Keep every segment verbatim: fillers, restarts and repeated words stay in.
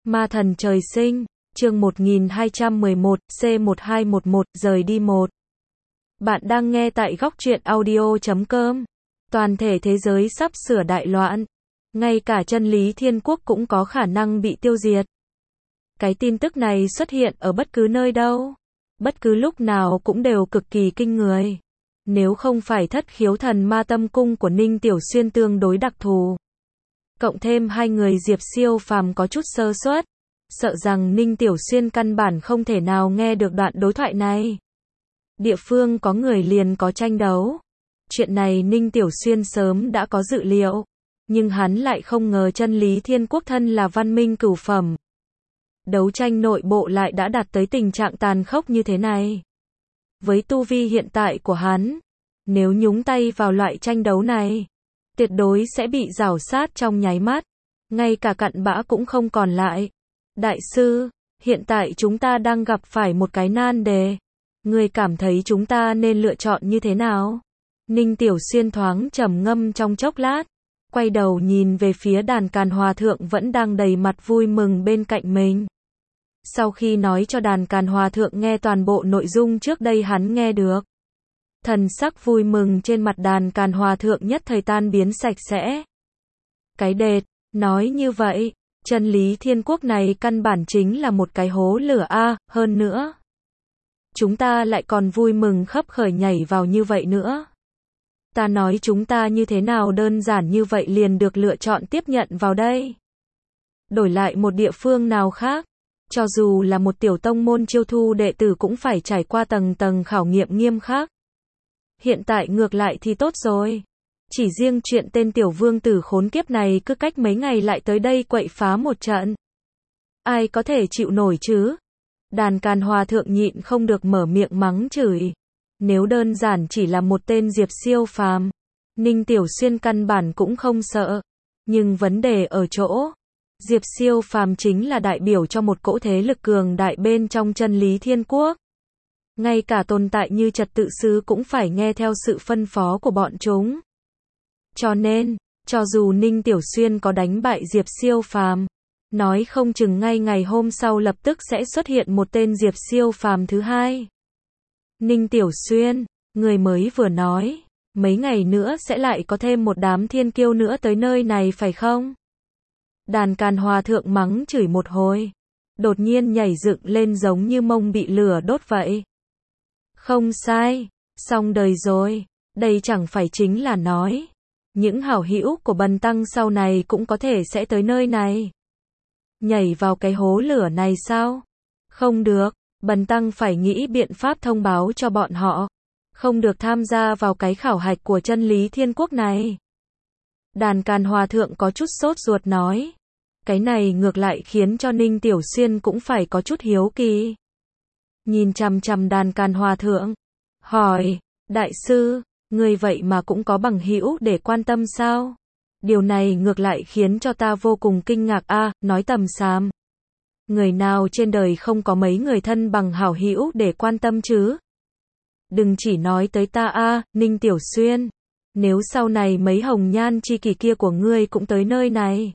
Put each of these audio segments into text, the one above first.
Ma thần trời sinh, chương một nghìn hai trăm mười một, C một hai một một, rời đi một. Bạn đang nghe tại góc truyện audio chấm com. Toàn thể thế giới sắp sửa đại loạn. Ngay cả chân lý thiên quốc cũng có khả năng bị tiêu diệt. Cái tin tức này xuất hiện ở bất cứ nơi đâu. Bất cứ lúc nào cũng đều cực kỳ kinh người. Nếu không phải thất khiếu thần ma tâm cung của Ninh Tiểu Xuyên tương đối đặc thù. Cộng thêm hai người Diệp Siêu Phàm có chút sơ suất. Sợ rằng Ninh Tiểu Xuyên căn bản không thể nào nghe được đoạn đối thoại này. Địa phương có người liền có tranh đấu. Chuyện này Ninh Tiểu Xuyên sớm đã có dự liệu. Nhưng hắn lại không ngờ chân lý thiên quốc thân là văn minh cửu phẩm. Đấu tranh nội bộ lại đã đạt tới tình trạng tàn khốc như thế này. Với tu vi hiện tại của hắn, nếu nhúng tay vào loại tranh đấu này, tuyệt đối sẽ bị rảo sát trong nháy mắt. Ngay cả cặn bã cũng không còn lại. Đại sư, hiện tại chúng ta đang gặp phải một cái nan đề. Ngươi cảm thấy chúng ta nên lựa chọn như thế nào? Ninh Tiểu Xuyên thoáng trầm ngâm trong chốc lát, quay đầu nhìn về phía Đàn Càn Hòa Thượng vẫn đang đầy mặt vui mừng bên cạnh mình. Sau khi nói cho Đàn Càn Hòa Thượng nghe toàn bộ nội dung trước đây hắn nghe được, thần sắc vui mừng trên mặt Đàn Càn Hòa Thượng nhất thời tan biến sạch sẽ. Cái đệt, nói như vậy, chân lý thiên quốc này căn bản chính là một cái hố lửa a, hơn nữa. Chúng ta lại còn vui mừng khấp khởi nhảy vào như vậy nữa. Ta nói chúng ta như thế nào đơn giản như vậy liền được lựa chọn tiếp nhận vào đây. Đổi lại một địa phương nào khác, cho dù là một tiểu tông môn chiêu thu đệ tử cũng phải trải qua tầng tầng khảo nghiệm nghiêm khắc. Hiện tại ngược lại thì tốt rồi. Chỉ riêng chuyện tên tiểu vương tử khốn kiếp này cứ cách mấy ngày lại tới đây quậy phá một trận. Ai có thể chịu nổi chứ? Đàn Càn Hòa Thượng nhịn không được mở miệng mắng chửi. Nếu đơn giản chỉ là một tên Diệp Siêu Phàm, Ninh Tiểu Xuyên căn bản cũng không sợ. Nhưng vấn đề ở chỗ, Diệp Siêu Phàm chính là đại biểu cho một cỗ thế lực cường đại bên trong chân lý thiên quốc. Ngay cả tồn tại như trật tự sứ cũng phải nghe theo sự phân phó của bọn chúng. Cho nên, cho dù Ninh Tiểu Xuyên có đánh bại Diệp Siêu Phàm, nói không chừng ngay ngày hôm sau lập tức sẽ xuất hiện một tên Diệp Siêu Phàm thứ hai. Ninh Tiểu Xuyên, người mới vừa nói, mấy ngày nữa sẽ lại có thêm một đám thiên kiêu nữa tới nơi này phải không? Đàn Càn Hòa Thượng mắng chửi một hồi, đột nhiên nhảy dựng lên giống như mông bị lửa đốt vậy. Không sai, xong đời rồi, đây chẳng phải chính là nói. Những hảo hữu của Bần Tăng sau này cũng có thể sẽ tới nơi này. Nhảy vào cái hố lửa này sao? Không được, Bần Tăng phải nghĩ biện pháp thông báo cho bọn họ. Không được tham gia vào cái khảo hạch của chân lý thiên quốc này. Đàn Càn Hòa Thượng có chút sốt ruột nói. Cái này ngược lại khiến cho Ninh Tiểu Xuyên cũng phải có chút hiếu kỳ. Nhìn chằm chằm Đàn Càn Hòa Thượng, hỏi, đại sư, người vậy mà cũng có bằng hữu để quan tâm sao? Điều này ngược lại khiến cho ta vô cùng kinh ngạc a, à, nói tầm xàm. Người nào trên đời không có mấy người thân bằng hảo hữu để quan tâm chứ? Đừng chỉ nói tới ta a, à, Ninh Tiểu Xuyên. Nếu sau này mấy hồng nhan chi kỷ kia của ngươi cũng tới nơi này,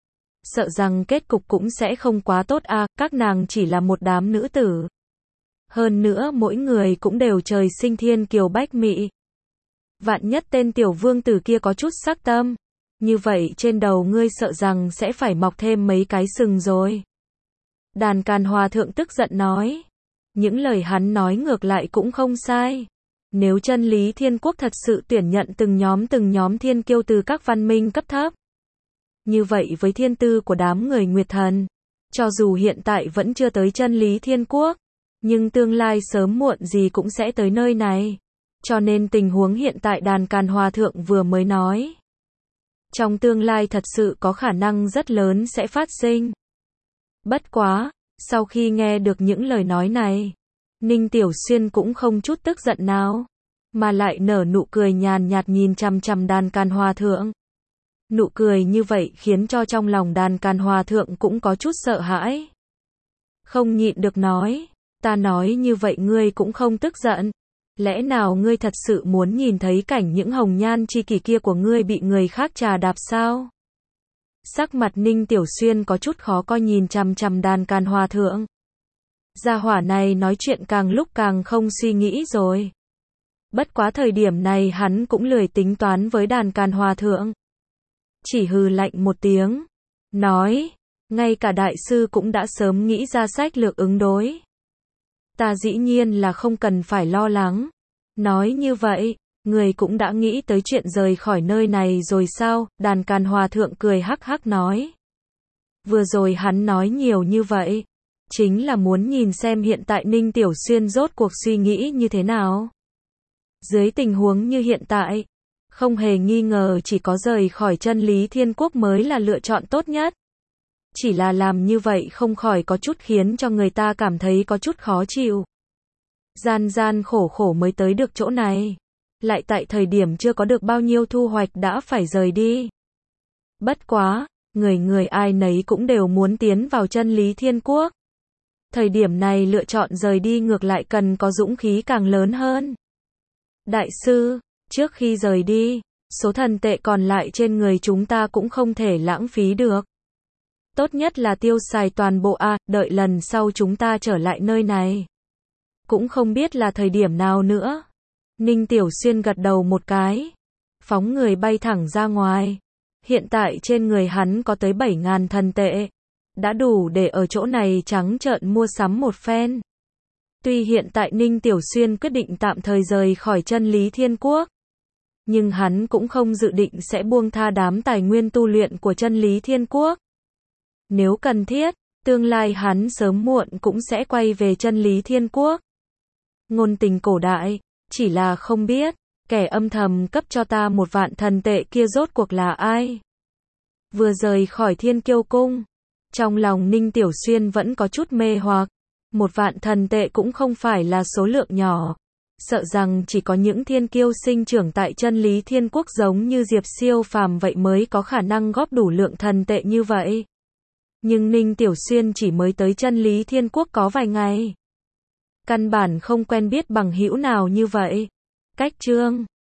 sợ rằng kết cục cũng sẽ không quá tốt a, à, các nàng chỉ là một đám nữ tử. Hơn nữa mỗi người cũng đều trời sinh thiên kiều bách mỹ. Vạn nhất tên tiểu vương tử kia có chút sắc tâm, như vậy trên đầu ngươi sợ rằng sẽ phải mọc thêm mấy cái sừng rồi. Đàn Càn Hòa Thượng tức giận nói. Những lời hắn nói ngược lại cũng không sai. Nếu chân lý thiên quốc thật sự tuyển nhận từng nhóm từng nhóm thiên kiêu từ các văn minh cấp thấp, như vậy với thiên tư của đám người Nguyệt Thần, cho dù hiện tại vẫn chưa tới chân lý thiên quốc, nhưng tương lai sớm muộn gì cũng sẽ tới nơi này. Cho nên tình huống hiện tại Đàn Càn Hòa Thượng vừa mới nói, trong tương lai thật sự có khả năng rất lớn sẽ phát sinh. Bất quá, sau khi nghe được những lời nói này, Ninh Tiểu Xuyên cũng không chút tức giận nào, mà lại nở nụ cười nhàn nhạt nhìn chằm chằm Đàn Càn Hòa Thượng. Nụ cười như vậy khiến cho trong lòng Đàn Càn Hòa Thượng cũng có chút sợ hãi. Không nhịn được nói, ta nói như vậy ngươi cũng không tức giận. Lẽ nào ngươi thật sự muốn nhìn thấy cảnh những hồng nhan chi kỷ kia của ngươi bị người khác trà đạp sao? Sắc mặt Ninh Tiểu Xuyên có chút khó coi nhìn chằm chằm Đàn Càn Hòa Thượng. Gia hỏa này nói chuyện càng lúc càng không suy nghĩ rồi. Bất quá thời điểm này hắn cũng lười tính toán với Đàn Càn Hòa Thượng. Chỉ hừ lạnh một tiếng. Nói, ngay cả đại sư cũng đã sớm nghĩ ra sách lược ứng đối. Ta dĩ nhiên là không cần phải lo lắng. Nói như vậy, người cũng đã nghĩ tới chuyện rời khỏi nơi này rồi sao? Đàn Càn Hòa Thượng cười hắc hắc nói. Vừa rồi hắn nói nhiều như vậy, chính là muốn nhìn xem hiện tại Ninh Tiểu Xuyên rốt cuộc suy nghĩ như thế nào. Dưới tình huống như hiện tại, không hề nghi ngờ chỉ có rời khỏi Chân Lý Thiên Quốc mới là lựa chọn tốt nhất. Chỉ là làm như vậy không khỏi có chút khiến cho người ta cảm thấy có chút khó chịu. Gian gian khổ khổ mới tới được chỗ này, lại tại thời điểm chưa có được bao nhiêu thu hoạch đã phải rời đi. Bất quá, người người ai nấy cũng đều muốn tiến vào Chân Lý Thiên Quốc. Thời điểm này lựa chọn rời đi ngược lại cần có dũng khí càng lớn hơn. Đại sư, trước khi rời đi, số thần tệ còn lại trên người chúng ta cũng không thể lãng phí được. Tốt nhất là tiêu xài toàn bộ a, à, đợi lần sau chúng ta trở lại nơi này. Cũng không biết là thời điểm nào nữa. Ninh Tiểu Xuyên gật đầu một cái. Phóng người bay thẳng ra ngoài. Hiện tại trên người hắn có tới bảy ngàn thần tệ. Đã đủ để ở chỗ này trắng trợn mua sắm một phen. Tuy hiện tại Ninh Tiểu Xuyên quyết định tạm thời rời khỏi Chân Lý Thiên Quốc. Nhưng hắn cũng không dự định sẽ buông tha đám tài nguyên tu luyện của Chân Lý Thiên Quốc. Nếu cần thiết, tương lai hắn sớm muộn cũng sẽ quay về Chân Lý Thiên Quốc. Ngôn tình cổ đại, chỉ là không biết, kẻ âm thầm cấp cho ta một vạn thần tệ kia rốt cuộc là ai. Vừa rời khỏi Thiên Kiêu Cung, trong lòng Ninh Tiểu Xuyên vẫn có chút mê hoặc. Một vạn thần tệ cũng không phải là số lượng nhỏ. Sợ rằng chỉ có những thiên kiêu sinh trưởng tại Chân Lý Thiên Quốc giống như Diệp Siêu Phàm vậy mới có khả năng góp đủ lượng thần tệ như vậy. Nhưng Ninh Tiểu Xuyên chỉ mới tới Chân Lý Thiên Quốc có vài ngày. Căn bản không quen biết bằng hữu nào như vậy. Cách chương